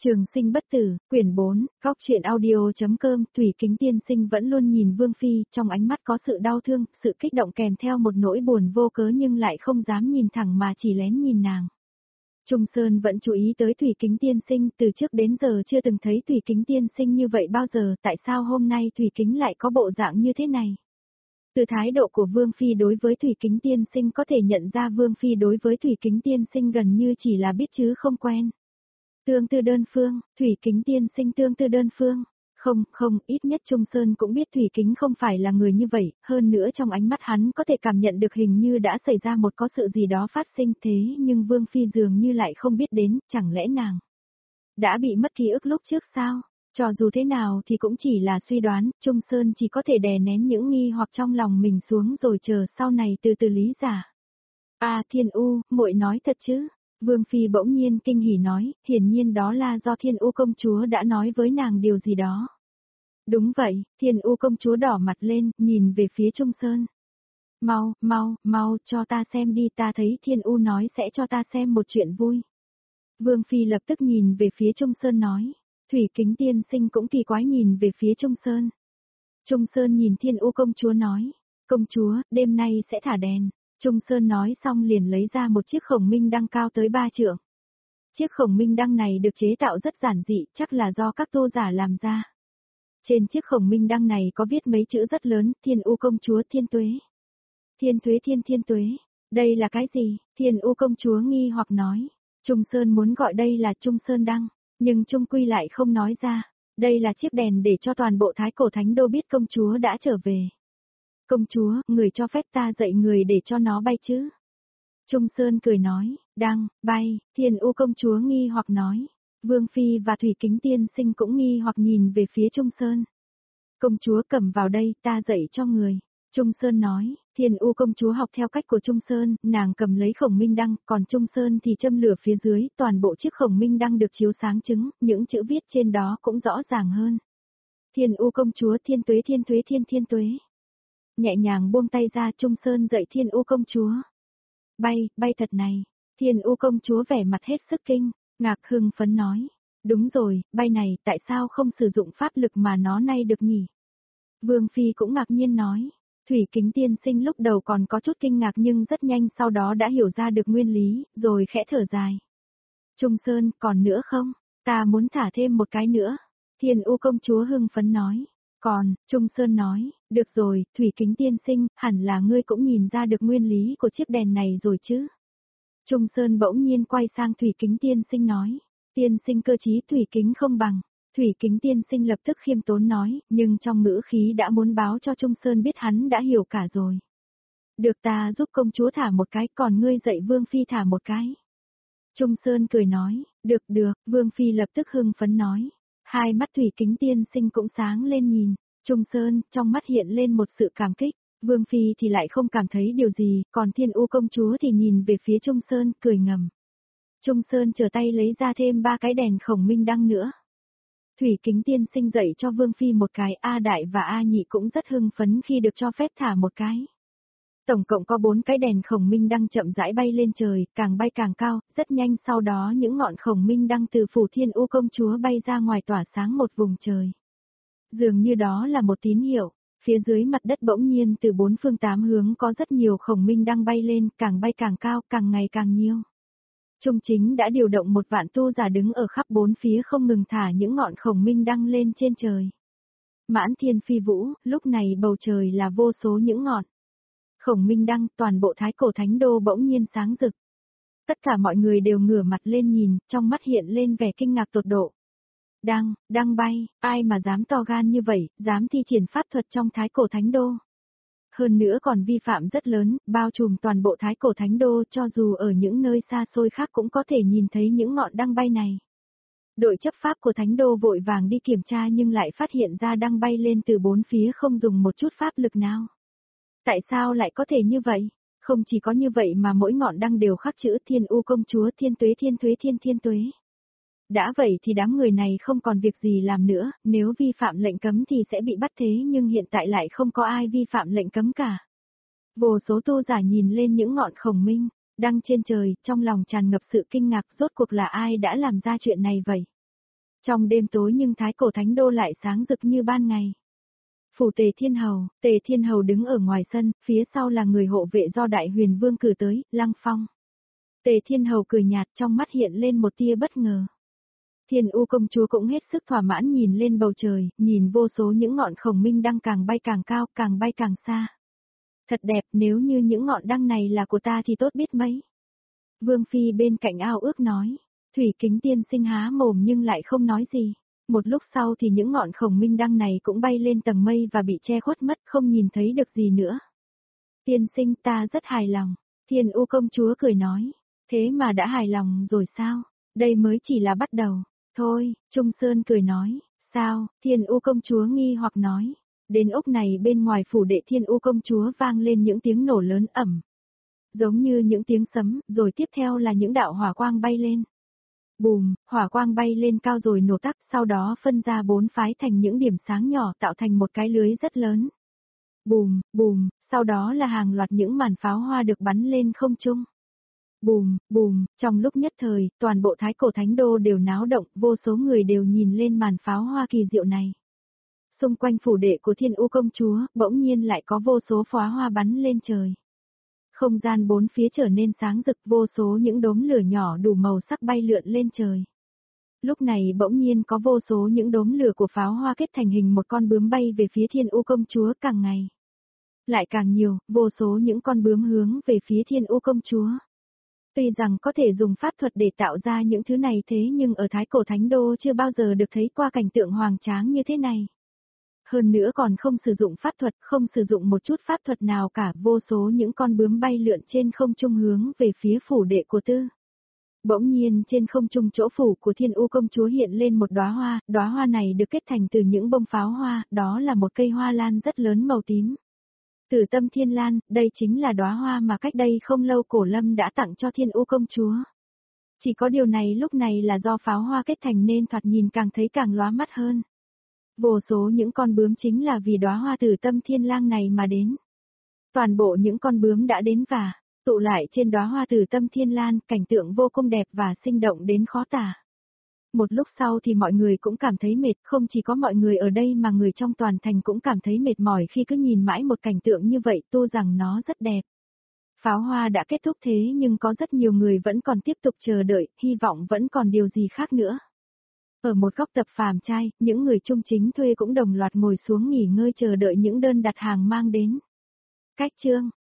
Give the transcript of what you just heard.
Trường sinh bất tử, quyển 4, góc truyện audio.com, Thủy Kính tiên sinh vẫn luôn nhìn Vương Phi, trong ánh mắt có sự đau thương, sự kích động kèm theo một nỗi buồn vô cớ nhưng lại không dám nhìn thẳng mà chỉ lén nhìn nàng. Trung Sơn vẫn chú ý tới Thủy Kính tiên sinh, từ trước đến giờ chưa từng thấy Thủy Kính tiên sinh như vậy bao giờ, tại sao hôm nay Thủy Kính lại có bộ dạng như thế này? Từ thái độ của Vương Phi đối với Thủy Kính tiên sinh có thể nhận ra Vương Phi đối với Thủy Kính tiên sinh gần như chỉ là biết chứ không quen. Tương tư đơn phương, Thủy Kính tiên sinh tương tư đơn phương. Không, ít nhất Trung Sơn cũng biết Thủy Kính không phải là người như vậy, hơn nữa trong ánh mắt hắn có thể cảm nhận được hình như đã xảy ra một có sự gì đó phát sinh thế nhưng Vương Phi dường như lại không biết đến, chẳng lẽ nàng đã bị mất ký ức lúc trước sao? Cho dù thế nào thì cũng chỉ là suy đoán, Trung Sơn chỉ có thể đè nén những nghi hoặc trong lòng mình xuống rồi chờ sau này từ từ lý giải. Thiên U, muội nói thật chứ? Vương Phi bỗng nhiên kinh hỉ nói, hiển nhiên đó là do Thiên U công chúa đã nói với nàng điều gì đó. Đúng vậy, Thiên U công chúa đỏ mặt lên, nhìn về phía Trung Sơn. Mau, cho ta xem đi, ta thấy Thiên U nói sẽ cho ta xem một chuyện vui. Vương Phi lập tức nhìn về phía Trung Sơn nói, Thủy Kính tiên sinh cũng kỳ quái nhìn về phía Trung Sơn. Trung Sơn nhìn Thiên U công chúa nói, công chúa, đêm nay sẽ thả đèn. Trung Sơn nói xong liền lấy ra một chiếc khổng minh đăng cao tới 3 trượng. Chiếc khổng minh đăng này được chế tạo rất giản dị, chắc là do các tô giả làm ra. Trên chiếc khổng minh đăng này có viết mấy chữ rất lớn, Thiên U công chúa thiên tuế. Thiên tuế thiên tuế, đây là cái gì? Thiên U công chúa nghi hoặc nói. Trung Sơn muốn gọi đây là Trung Sơn đăng, nhưng Trung Quy lại không nói ra. Đây là chiếc đèn để cho toàn bộ Thái Cổ Thánh Đô biết công chúa đã trở về. Công chúa, người cho phép ta dạy người để cho nó bay chứ? Trung Sơn cười nói, đăng, bay, Thiên U công chúa nghi hoặc nói. Vương Phi và Thủy Kính tiên sinh cũng nghi hoặc nhìn về phía Trung Sơn. Công chúa cầm vào đây, ta dạy cho người. Trung Sơn nói, Thiên U công chúa học theo cách của Trung Sơn, nàng cầm lấy khổng minh đăng, còn Trung Sơn thì châm lửa phía dưới, toàn bộ chiếc khổng minh đăng được chiếu sáng trứng, những chữ viết trên đó cũng rõ ràng hơn. Thiên U công chúa thiên tuế thiên tuế. Nhẹ nhàng buông tay ra, Trung Sơn dạy Thiên U công chúa. Bay thật này. Thiên U công chúa vẻ mặt hết sức kinh, ngạc hưng phấn nói. Đúng rồi, bay này, tại sao không sử dụng pháp lực mà nó nay được nhỉ? Vương Phi cũng ngạc nhiên nói. Thủy Kính tiên sinh lúc đầu còn có chút kinh ngạc nhưng rất nhanh sau đó đã hiểu ra được nguyên lý, rồi khẽ thở dài. Trung Sơn, còn nữa không? Ta muốn thả thêm một cái nữa. Thiên U công chúa hưng phấn nói. Còn, Trung Sơn nói, được rồi, Thủy Kính tiên sinh, hẳn là ngươi cũng nhìn ra được nguyên lý của chiếc đèn này rồi chứ. Trung Sơn bỗng nhiên quay sang Thủy Kính tiên sinh nói, tiên sinh cơ trí Thủy Kính không bằng. Thủy Kính tiên sinh lập tức khiêm tốn nói, nhưng trong ngữ khí đã muốn báo cho Trung Sơn biết hắn đã hiểu cả rồi. Được, ta giúp công chúa thả một cái, còn ngươi dạy Vương Phi thả một cái. Trung Sơn cười nói, được, Vương Phi lập tức hưng phấn nói. Hai mắt Thủy Kính tiên sinh cũng sáng lên nhìn. Trung Sơn, trong mắt hiện lên một sự cảm kích. Vương Phi thì lại không cảm thấy điều gì, còn Thiên U công chúa thì nhìn về phía Trung Sơn, cười ngầm. Trung Sơn trở tay lấy ra thêm 3 cái đèn khổng minh đăng nữa. Thủy Kính tiên sinh dạy cho Vương Phi một cái, A Đại và A Nhị cũng rất hưng phấn khi được cho phép thả một cái. Tổng cộng có 4 cái đèn khổng minh đăng chậm rãi bay lên trời, càng bay càng cao, rất nhanh sau đó những ngọn khổng minh đăng từ phủ Thiên U công chúa bay ra ngoài tỏa sáng một vùng trời. Dường như đó là một tín hiệu, phía dưới mặt đất bỗng nhiên từ 4 phương 8 hướng có rất nhiều khổng minh đăng bay lên, càng bay càng cao, càng ngày càng nhiều. Trung Chính đã điều động 1 vạn tu giả đứng ở khắp 4 phía không ngừng thả những ngọn khổng minh đăng lên trên trời. Mãn thiên phi vũ, lúc này bầu trời là vô số những ngọn khổng minh đăng, toàn bộ Thái Cổ Thánh Đô bỗng nhiên sáng rực. Tất cả mọi người đều ngửa mặt lên nhìn, trong mắt hiện lên vẻ kinh ngạc tột độ. Đăng bay, ai mà dám to gan như vậy, dám thi triển pháp thuật trong Thái Cổ Thánh Đô. Hơn nữa còn vi phạm rất lớn, bao trùm toàn bộ Thái Cổ Thánh Đô, cho dù ở những nơi xa xôi khác cũng có thể nhìn thấy những ngọn đăng bay này. Đội chấp pháp của Thánh Đô vội vàng đi kiểm tra nhưng lại phát hiện ra đăng bay lên từ 4 phía không dùng một chút pháp lực nào. Tại sao lại có thể như vậy? Không chỉ có như vậy mà mỗi ngọn đăng đều khắc chữ Thiên U công chúa thiên tuế thiên tuế. Đã vậy thì đám người này không còn việc gì làm nữa, nếu vi phạm lệnh cấm thì sẽ bị bắt thế nhưng hiện tại lại không có ai vi phạm lệnh cấm cả. Vô số tu giả nhìn lên những ngọn khổng minh đăng trên trời, trong lòng tràn ngập sự kinh ngạc, rốt cuộc là ai đã làm ra chuyện này vậy? Trong đêm tối nhưng Thái Cổ Thánh Đô lại sáng rực như ban ngày. Phủ Tề Thiên Hầu đứng ở ngoài sân, phía sau là người hộ vệ do Đại Huyền Vương cử tới, Lăng Phong. Tề Thiên Hầu cười nhạt, trong mắt hiện lên một tia bất ngờ. Thiên U công chúa cũng hết sức thỏa mãn nhìn lên bầu trời, nhìn vô số những ngọn khổng minh đăng càng bay càng cao, càng bay càng xa. Thật đẹp, nếu như những ngọn đăng này là của ta thì tốt biết mấy. Vương Phi bên cạnh ao ước nói, Thủy Kính tiên sinh há mồm nhưng lại không nói gì. Một lúc sau thì những ngọn khổng minh đăng này cũng bay lên tầng mây và bị che khuất mất, không nhìn thấy được gì nữa. Tiên sinh, ta rất hài lòng. Thiên U công chúa cười nói, thế mà đã hài lòng rồi sao? Đây mới chỉ là bắt đầu. Thôi, Trung Sơn cười nói, sao? Thiên U công chúa nghi hoặc nói. Đến ốc này bên ngoài phủ đệ Thiên U công chúa vang lên những tiếng nổ lớn ẩm. Giống như những tiếng sấm, rồi tiếp theo là những đạo hỏa quang bay lên. Bùm, hỏa quang bay lên cao rồi nổ tắt, sau đó phân ra 4 phái thành những điểm sáng nhỏ tạo thành một cái lưới rất lớn. Bùm, bùm, sau đó là hàng loạt những màn pháo hoa được bắn lên không trung. Bùm, bùm, trong lúc nhất thời, toàn bộ Thái Cổ Thánh Đô đều náo động, vô số người đều nhìn lên màn pháo hoa kỳ diệu này. Xung quanh phủ đệ của Thiên U công chúa, bỗng nhiên lại có vô số pháo hoa bắn lên trời. Không gian bốn phía trở nên sáng rực, vô số những đốm lửa nhỏ đủ màu sắc bay lượn lên trời. Lúc này bỗng nhiên có vô số những đốm lửa của pháo hoa kết thành hình một con bướm bay về phía Thiên U công chúa càng ngày. Lại càng nhiều, vô số những con bướm hướng về phía Thiên U công chúa. Tuy rằng có thể dùng pháp thuật để tạo ra những thứ này thế nhưng ở Thái Cổ Thánh Đô chưa bao giờ được thấy qua cảnh tượng hoàng tráng như thế này. Hơn nữa còn không sử dụng pháp thuật, không sử dụng một chút pháp thuật nào cả, vô số những con bướm bay lượn trên không trung hướng về phía phủ đệ của Tư. Bỗng nhiên trên không trung chỗ phủ của Thiên U công chúa hiện lên một đóa hoa này được kết thành từ những bông pháo hoa, đó là một cây hoa lan rất lớn màu tím. Tử Tâm Thiên Lan, đây chính là đóa hoa mà cách đây không lâu Cổ Lâm đã tặng cho Thiên U công chúa. Chỉ có điều này lúc này là do pháo hoa kết thành nên thoạt nhìn càng thấy càng lóa mắt hơn. Vô số những con bướm chính là vì đóa hoa Tử Tâm Thiên Lang này mà đến. Toàn bộ những con bướm đã đến và tụ lại trên đóa hoa Tử Tâm Thiên Lan, cảnh tượng vô cùng đẹp và sinh động đến khó tả. Một lúc sau thì mọi người cũng cảm thấy mệt, không chỉ có mọi người ở đây mà người trong toàn thành cũng cảm thấy mệt mỏi khi cứ nhìn mãi một cảnh tượng như vậy, tu rằng nó rất đẹp. Pháo hoa đã kết thúc thế nhưng có rất nhiều người vẫn còn tiếp tục chờ đợi, hy vọng vẫn còn điều gì khác nữa. Ở một góc tập phàm trai, những người trung chính thuê cũng đồng loạt ngồi xuống nghỉ ngơi chờ đợi những đơn đặt hàng mang đến. Cách chương